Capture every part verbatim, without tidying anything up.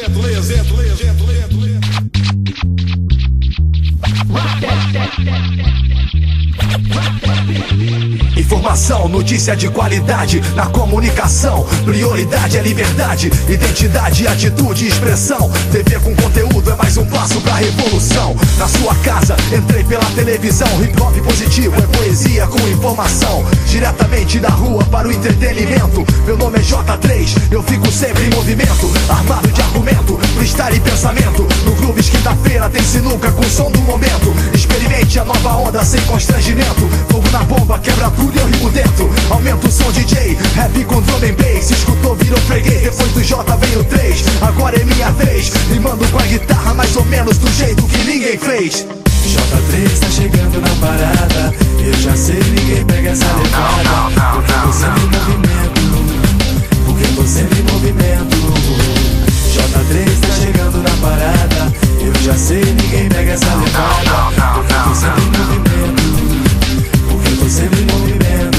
Informação, notícia de qualidade na comunicação. Prioridade é liberdade, identidade, atitude e expressão. T V com conteúdo é mais um passo pra revolução. Na sua casa, entrei pela televisão. Hip hop positivo é poesia com informação. Diretamente da rua para o entretenimento. Meu nome é J três, eu fico sempre em movimento. Armado de argumento, freestyle e pensamento. No Grooves quinta-feira tem sinuca com o som do momento. Experimente a nova onda sem constrangimento. Fogo na bomba, quebra tudo e eu rimo dentro. Aumenta o som D J, rap com drum and bass. Escutou, virou freguês, depois do J veio o três. Agora é minha vez, rimando com a guitarra mais ou menos do jeito que ninguém fez. J três tá chegando na parada. Eu já sei, ninguém pega essa levada. Porque tô sempre em movimento. Porque tô sempre em movimento. J três tá chegando na parada. Eu já sei, ninguém pega essa levada. Porque tô sempre em movimento. Porque tô sempre em movimento.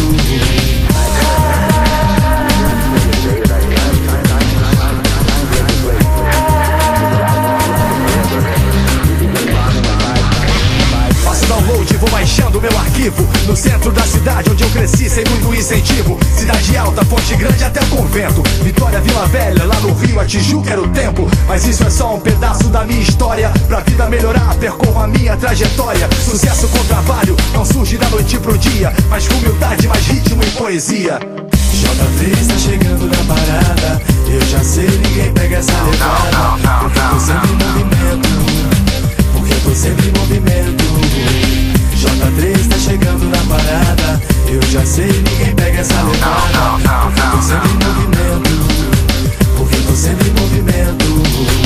Vou baixando meu arquivo no centro da cidade onde eu cresci sem muito incentivo. Cidade Alta, Fonte Grande até o convento. Vitória, Vila Velha, lá no Rio, a Tijuca era o tempo. Mas isso é só um pedaço da minha história. Pra vida melhorar, percorro a minha trajetória. Sucesso com trabalho não surge da noite pro dia, mas com humildade, mais ritmo e poesia. J três tá chegando na parada. Eu já sei, ninguém pega essa levada. Porque tô sempre em movimento. Porque tô sempre em movimento. J três tá chegando na parada. Eu já sei, ninguém pega essa levada. Porque tô sempre em movimento. Porque tô sempre em movimento.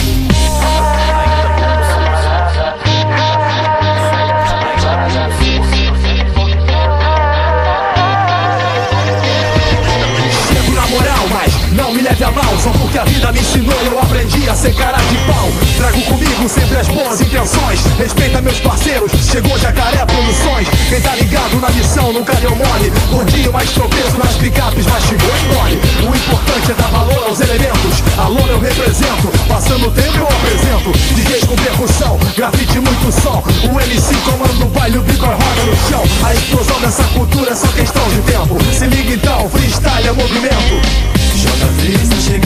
Chego na moral, mas não me leve a mal. Só porque a vida me ensinou, eu aprendi a ser cara de pau. Trago comigo sempre as boas intenções. Respeita meus parceiros, chegou Jacaré Produções. Quem tá ligado na missão nunca deu mole. Gordinho mais tropeço nas picapes, mas chegou e mole. O importante é dar valor aos elementos. Alô, eu represento, passando o tempo eu apresento. D Js com percussão, grafite muito som. O M C comanda o baile, o B-boy roda no chão. A explosão dessa cultura é só questão de tempo. Se liga então, freestyle é movimento. J três tá chegando